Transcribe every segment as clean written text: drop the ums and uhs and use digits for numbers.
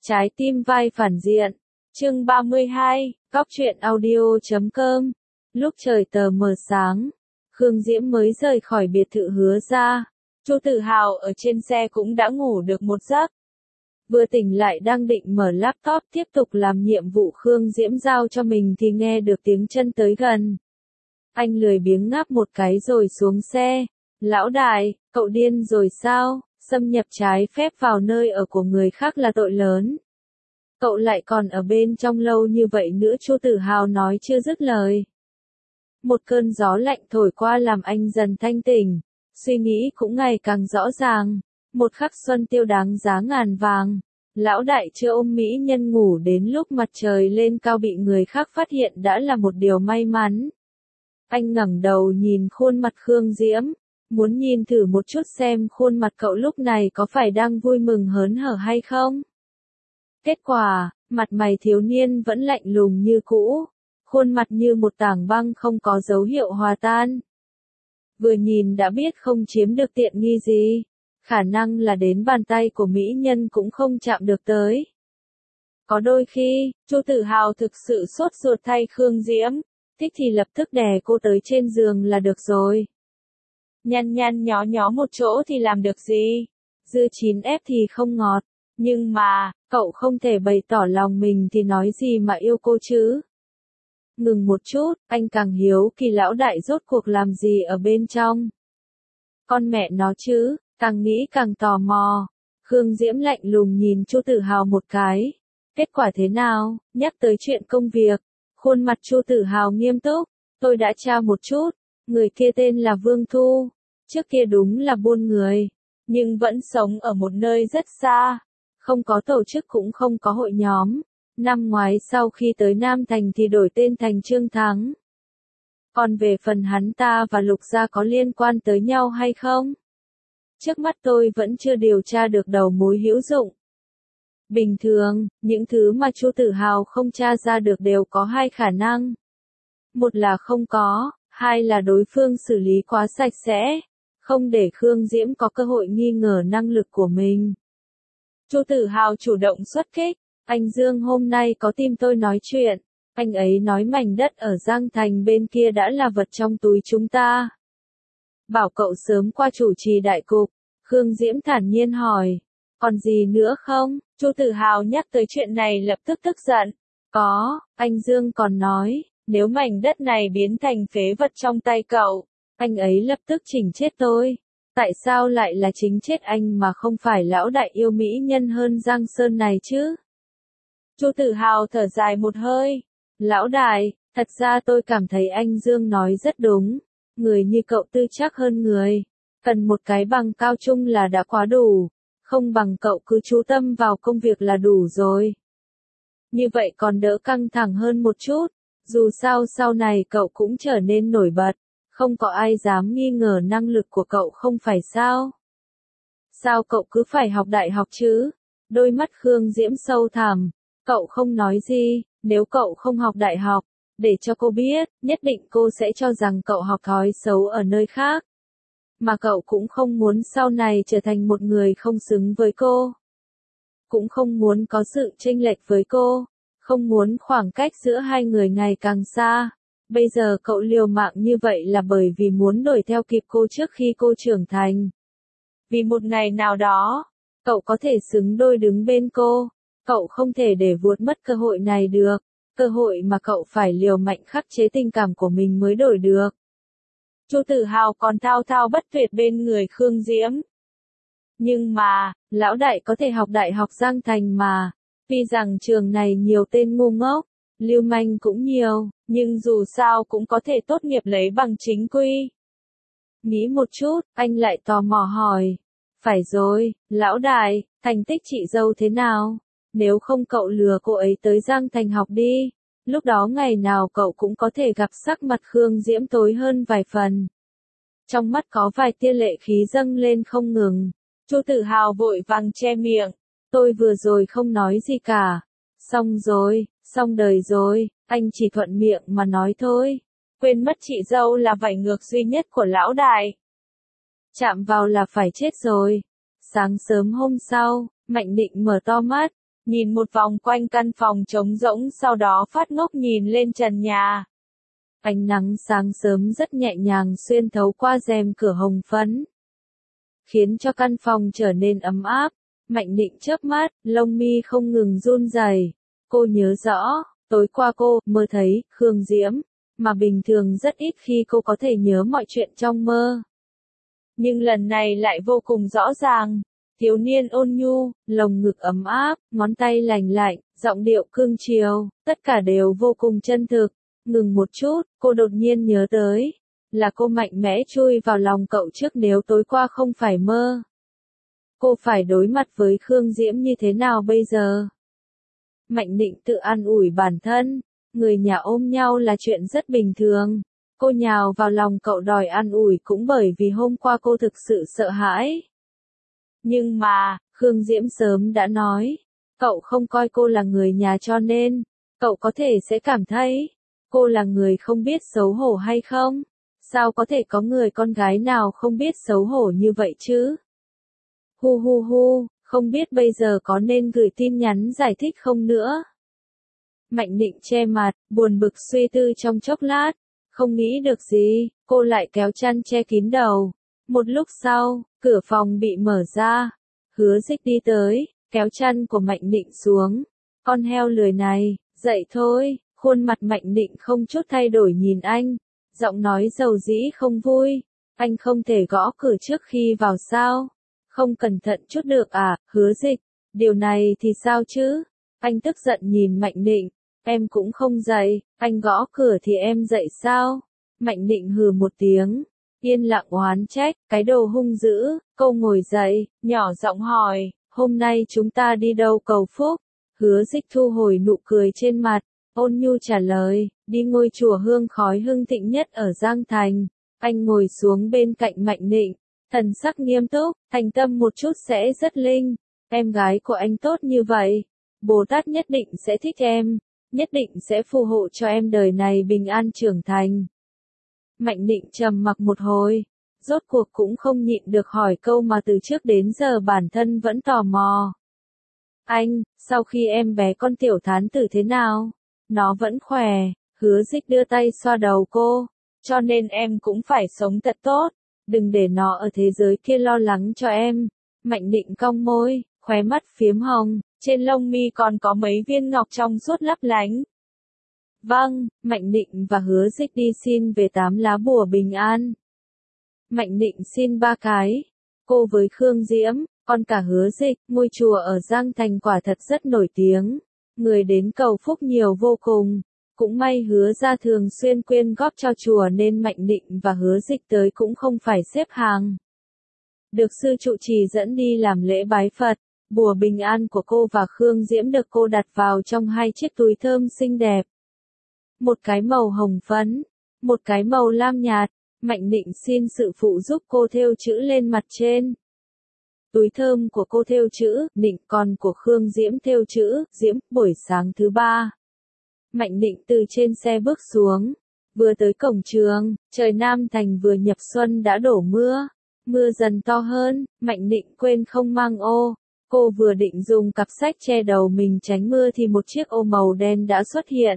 Trái tim vai phản diện. Chương 32, Góc truyện audio.com. Lúc trời tờ mờ sáng, Khương Diễm mới rời khỏi biệt thự Hứa gia. Chu Tử Hào ở trên xe cũng đã ngủ được một giấc. Vừa tỉnh lại đang định mở laptop tiếp tục làm nhiệm vụ Khương Diễm giao cho mình thì nghe được tiếng chân tới gần. Anh lười biếng ngáp một cái rồi xuống xe. Lão đại, cậu điên rồi sao? Xâm nhập trái phép vào nơi ở của người khác là tội lớn. Cậu lại còn ở bên trong lâu như vậy nữa, Chu Tử Hào nói chưa dứt lời. Một cơn gió lạnh thổi qua làm anh dần thanh tỉnh, suy nghĩ cũng ngày càng rõ ràng. Một khắc xuân tiêu đáng giá ngàn vàng. Lão đại chưa ôm mỹ nhân ngủ đến lúc mặt trời lên cao bị người khác phát hiện đã là một điều may mắn. Anh ngẩng đầu nhìn khuôn mặt Khương Diễm, muốn nhìn thử một chút xem khuôn mặt cậu lúc này có phải đang vui mừng hớn hở hay không. Kết quả, mặt mày thiếu niên vẫn lạnh lùng như cũ, khuôn mặt như một tảng băng không có dấu hiệu hòa tan. Vừa nhìn đã biết không chiếm được tiện nghi gì, khả năng là đến bàn tay của mỹ nhân cũng không chạm được tới. Có đôi khi, Chu Tử Hào thực sự sốt ruột thay Khương Diễm, thích thì lập tức đè cô tới trên giường là được rồi. Nhăn nhăn nhó nhó một chỗ thì làm được gì, dưa chín ép thì không ngọt, nhưng mà, cậu không thể bày tỏ lòng mình thì nói gì mà yêu cô chứ. Ngừng một chút, anh càng hiếu kỳ lão đại rốt cuộc làm gì ở bên trong. Con mẹ nó chứ, càng nghĩ càng tò mò. Khương Diễm lạnh lùng nhìn Chu Tử Hào một cái. Kết quả thế nào? Nhắc tới chuyện công việc, khuôn mặt Chu Tử Hào nghiêm túc. Tôi đã tra một chút, người kia tên là Vương Thu. Trước kia đúng là buôn người, nhưng vẫn sống ở một nơi rất xa. Không có tổ chức cũng không có hội nhóm. Năm ngoái sau khi tới Nam Thành thì đổi tên thành Trương Thắng. Còn về phần hắn ta và Lục gia có liên quan tới nhau hay không? Trước mắt tôi vẫn chưa điều tra được đầu mối hữu dụng. Bình thường, những thứ mà Chu Tử Hào không tra ra được đều có hai khả năng. Một là không có, hai là đối phương xử lý quá sạch sẽ, không để Khương Diễm có cơ hội nghi ngờ năng lực của mình. Chu Tử Hào chủ động xuất kích. Anh Dương hôm nay có tìm tôi nói chuyện. Anh ấy nói mảnh đất ở Giang Thành bên kia đã là vật trong túi chúng ta. Bảo cậu sớm qua chủ trì đại cục. Khương Diễm thản nhiên hỏi. Còn gì nữa không? Chu Tử Hào nhắc tới chuyện này lập tức tức giận. Có, anh Dương còn nói, nếu mảnh đất này biến thành phế vật trong tay cậu, anh ấy lập tức chỉnh chết tôi. Tại sao lại là chính chết anh mà không phải lão đại yêu mỹ nhân hơn Giang Sơn này chứ? Chu Tử Hào thở dài một hơi. Lão đại, thật ra tôi cảm thấy anh Dương nói rất đúng. Người như cậu tư chắc hơn người. Cần một cái bằng cao trung là đã quá đủ. Không bằng cậu cứ chú tâm vào công việc là đủ rồi. Như vậy còn đỡ căng thẳng hơn một chút. Dù sao sau này cậu cũng trở nên nổi bật. Không có ai dám nghi ngờ năng lực của cậu không phải sao? Sao cậu cứ phải học đại học chứ? Đôi mắt Khương Diễm sâu thẳm. Cậu không nói gì, nếu cậu không học đại học, để cho cô biết, nhất định cô sẽ cho rằng cậu học thói xấu ở nơi khác. Mà cậu cũng không muốn sau này trở thành một người không xứng với cô. Cũng không muốn có sự chênh lệch với cô, không muốn khoảng cách giữa hai người ngày càng xa. Bây giờ cậu liều mạng như vậy là bởi vì muốn đuổi theo kịp cô trước khi cô trưởng thành. Vì một ngày nào đó, cậu có thể xứng đôi đứng bên cô. Cậu không thể để vuốt mất cơ hội này được, cơ hội mà cậu phải liều mạnh khắc chế tình cảm của mình mới đổi được. Chu Tử Hào còn thao thao bất tuyệt bên người Khương Diễm. Nhưng mà, lão đại có thể học đại học Giang Thành mà, tuy rằng trường này nhiều tên ngu ngốc, lưu manh cũng nhiều, nhưng dù sao cũng có thể tốt nghiệp lấy bằng chính quy. Nghĩ một chút, anh lại tò mò hỏi. Phải rồi, lão đại, thành tích chị dâu thế nào? Nếu không cậu lừa cô ấy tới Giang Thành học đi. Lúc đó ngày nào cậu cũng có thể gặp sắc mặt Khương Diễm tối hơn vài phần. Trong mắt có vài tia lệ khí dâng lên không ngừng. Chu Tử Hào vội vàng che miệng. Tôi vừa rồi không nói gì cả. Xong rồi, xong đời rồi, anh chỉ thuận miệng mà nói thôi. Quên mất chị dâu là vảy ngược duy nhất của lão đại. Chạm vào là phải chết rồi. Sáng sớm hôm sau, Mạnh Định mở to mắt. nhìn một vòng quanh căn phòng trống rỗng sau đó phát ngốc nhìn lên trần nhà. Ánh nắng sáng sớm rất nhẹ nhàng xuyên thấu qua rèm cửa hồng phấn, khiến cho căn phòng trở nên ấm áp. Mạnh Định chớp mắt, lông mi không ngừng run rẩy. Cô nhớ rõ, tối qua cô mơ thấy Khương Diễm, mà bình thường rất ít khi cô có thể nhớ mọi chuyện trong mơ. Nhưng lần này lại vô cùng rõ ràng. Thiếu niên ôn nhu, lồng ngực ấm áp, ngón tay lành lạnh, giọng điệu cương chiều, tất cả đều vô cùng chân thực. Ngừng một chút, cô đột nhiên nhớ tới, là cô mạnh mẽ chui vào lòng cậu trước nếu tối qua không phải mơ. Cô phải đối mặt với Khương Diễm như thế nào bây giờ? Mạnh Định tự an ủi bản thân, người nhà ôm nhau là chuyện rất bình thường. Cô nhào vào lòng cậu đòi an ủi cũng bởi vì hôm qua cô thực sự sợ hãi. Nhưng mà, Khương Diễm sớm đã nói, cậu không coi cô là người nhà cho nên, cậu có thể sẽ cảm thấy, cô là người không biết xấu hổ hay không? Sao có thể có người con gái nào không biết xấu hổ như vậy chứ? Hu hu hu, không biết bây giờ có nên gửi tin nhắn giải thích không nữa? Mạnh Định che mặt, buồn bực suy tư trong chốc lát, không nghĩ được gì, cô lại kéo chăn che kín đầu. Một lúc sau, cửa phòng bị mở ra, Hứa Dịch đi tới, kéo chăn của Mạnh Định xuống. Con heo lười này, dậy thôi. Khuôn mặt Mạnh Định không chút thay đổi nhìn anh, giọng nói dầu dĩ không vui. Anh không thể gõ cửa trước khi vào sao? Không cẩn thận chút được à, Hứa Dịch? Điều này thì sao chứ? Anh tức giận nhìn Mạnh Định. Em cũng không dậy, anh gõ cửa thì em dậy sao? Mạnh Định hừ một tiếng, yên lặng oán trách, cái đồ hung dữ. Cô ngồi dậy, nhỏ giọng hỏi, hôm nay chúng ta đi đâu cầu phúc? Hứa Dịch thu hồi nụ cười trên mặt, ôn nhu trả lời, đi ngôi chùa hương khói hưng thịnh nhất ở Giang Thành. Anh ngồi xuống bên cạnh Mạnh Định, thần sắc nghiêm túc, thành tâm một chút sẽ rất linh. Em gái của anh tốt như vậy, Bồ Tát nhất định sẽ thích em, nhất định sẽ phù hộ cho em đời này bình an trưởng thành. Mạnh Định trầm mặc một hồi, rốt cuộc cũng không nhịn được hỏi câu mà từ trước đến giờ bản thân vẫn tò mò. Anh, sau khi em bé con tiểu thán tử thế nào? Nó vẫn khỏe. Hứa Dịch đưa tay xoa đầu cô, cho nên em cũng phải sống thật tốt, đừng để nó ở thế giới kia lo lắng cho em. Mạnh Định cong môi, khóe mắt phiếm hồng, trên lông mi còn có mấy viên ngọc trong suốt lấp lánh. Vâng, Mạnh Định và Hứa Dịch đi xin về 8 lá bùa bình an. Mạnh Định xin 3 cái, cô với Khương Diễm, còn cả Hứa Dịch. Ngôi chùa ở Giang Thành quả thật rất nổi tiếng, người đến cầu phúc nhiều vô cùng. Cũng may Hứa gia thường xuyên quyên góp cho chùa nên Mạnh Định và Hứa Dịch tới cũng không phải xếp hàng. Được sư trụ trì dẫn đi làm lễ bái Phật, bùa bình an của cô và Khương Diễm được cô đặt vào trong 2 chiếc túi thơm xinh đẹp. Một cái màu hồng phấn, một cái màu lam nhạt. Mạnh Định xin sự phụ giúp cô thêu chữ lên mặt trên. Túi thơm của cô thêu chữ Định, còn của Khương Diễm thêu chữ Diễm. Buổi sáng thứ 3, Mạnh Định từ trên xe bước xuống, vừa tới cổng trường, trời Nam Thành vừa nhập xuân đã đổ mưa, mưa dần to hơn. Mạnh Định quên không mang ô, cô vừa định dùng cặp sách che đầu mình tránh mưa thì một chiếc ô màu đen đã xuất hiện.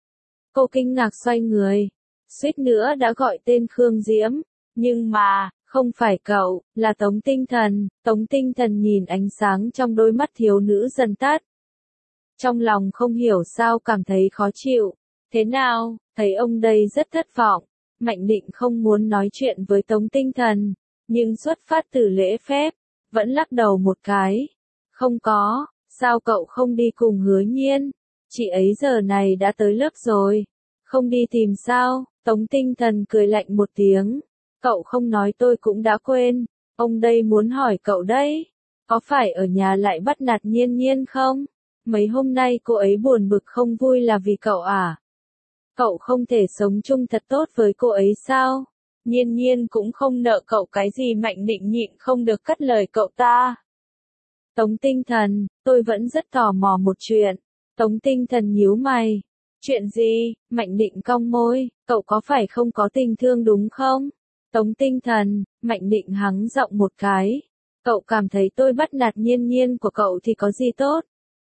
Cô kinh ngạc xoay người, suýt nữa đã gọi tên Khương Diễm, nhưng mà, không phải cậu, là Tống Tinh Thần. Tống Tinh Thần nhìn ánh sáng trong đôi mắt thiếu nữ dần tắt. Trong lòng không hiểu sao cảm thấy khó chịu. Thế nào, thấy ông đây rất thất vọng. Mạnh Định không muốn nói chuyện với Tống Tinh Thần, nhưng xuất phát từ lễ phép, vẫn lắc đầu một cái. Không có, sao cậu không đi cùng Hứa Nhiên? Chị ấy giờ này đã tới lớp rồi. Không đi tìm sao? Tống Tinh Thần cười lạnh một tiếng. Cậu không nói tôi cũng đã quên. Ông đây muốn hỏi cậu đấy. Có phải ở nhà lại bắt nạt Nhiên Nhiên không? Mấy hôm nay cô ấy buồn bực không vui là vì cậu à? Cậu không thể sống chung thật tốt với cô ấy sao? Nhiên Nhiên cũng không nợ cậu cái gì. Mạnh Định nhịn không được cất lời cậu ta. Tống Tinh Thần, tôi vẫn rất tò mò một chuyện. Tống Tinh Thần nhíu mày. Chuyện gì? Mạnh Định cong môi, cậu có phải không có tình thương đúng không? Tống Tinh Thần, Mạnh Định hắng giọng một cái. Cậu cảm thấy tôi bắt nạt Nhiên Nhiên của cậu thì có gì tốt?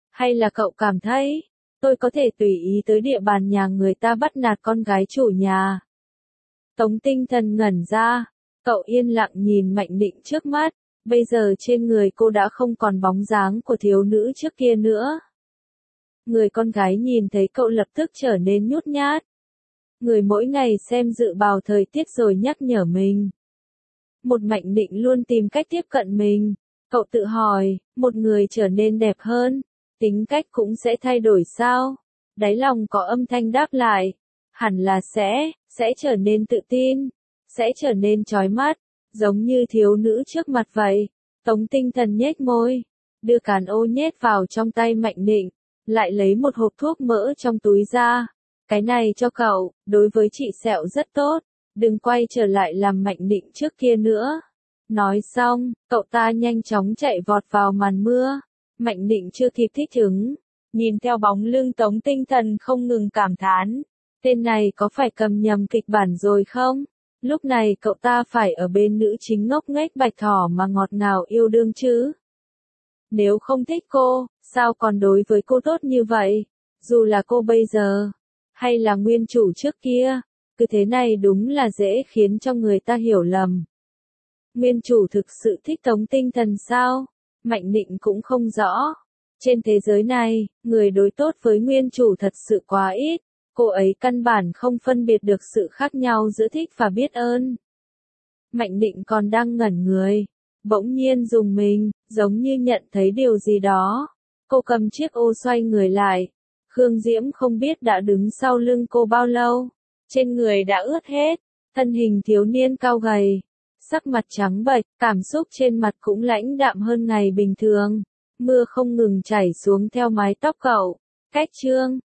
Hay là cậu cảm thấy, tôi có thể tùy ý tới địa bàn nhà người ta bắt nạt con gái chủ nhà? Tống Tinh Thần ngẩn ra, cậu yên lặng nhìn Mạnh Định trước mắt, bây giờ trên người cô đã không còn bóng dáng của thiếu nữ trước kia nữa. Người con gái nhìn thấy cậu lập tức trở nên nhút nhát. Người mỗi ngày xem dự báo thời tiết rồi nhắc nhở mình. Một Mạnh Định luôn tìm cách tiếp cận mình. Cậu tự hỏi, một người trở nên đẹp hơn, tính cách cũng sẽ thay đổi sao? Đáy lòng có âm thanh đáp lại. Hẳn là sẽ trở nên tự tin, sẽ trở nên chói mắt, giống như thiếu nữ trước mặt vậy. Tống Tinh Thần nhếch môi, đưa cán ô nhét vào trong tay Mạnh Định, lại lấy một hộp thuốc mỡ trong túi ra. Cái này cho cậu, đối với chị sẹo rất tốt, đừng quay trở lại làm Mạnh Định trước kia nữa. Nói xong, cậu ta nhanh chóng chạy vọt vào màn mưa. Mạnh Định chưa kịp thích ứng, nhìn theo bóng lưng Tống Tinh Thần không ngừng cảm thán. Tên này có phải cầm nhầm kịch bản rồi không? Lúc này cậu ta phải ở bên nữ chính ngốc nghếch Bạch Thỏ mà ngọt ngào yêu đương chứ. Nếu không thích cô, sao còn đối với cô tốt như vậy? Dù là cô bây giờ, hay là nguyên chủ trước kia, cứ thế này đúng là dễ khiến cho người ta hiểu lầm. Nguyên chủ thực sự thích Tống Tinh Thần sao? Mạnh Định cũng không rõ. Trên thế giới này, người đối tốt với nguyên chủ thật sự quá ít. Cô ấy căn bản không phân biệt được sự khác nhau giữa thích và biết ơn. Mạnh Định còn đang ngẩn người, bỗng nhiên rùng mình, giống như nhận thấy điều gì đó. Cô cầm chiếc ô xoay người lại. Khương Diễm không biết đã đứng sau lưng cô bao lâu. Trên người đã ướt hết, thân hình thiếu niên cao gầy, sắc mặt trắng bệch, cảm xúc trên mặt cũng lãnh đạm hơn ngày bình thường. Mưa không ngừng chảy xuống theo mái tóc cậu. Cách chương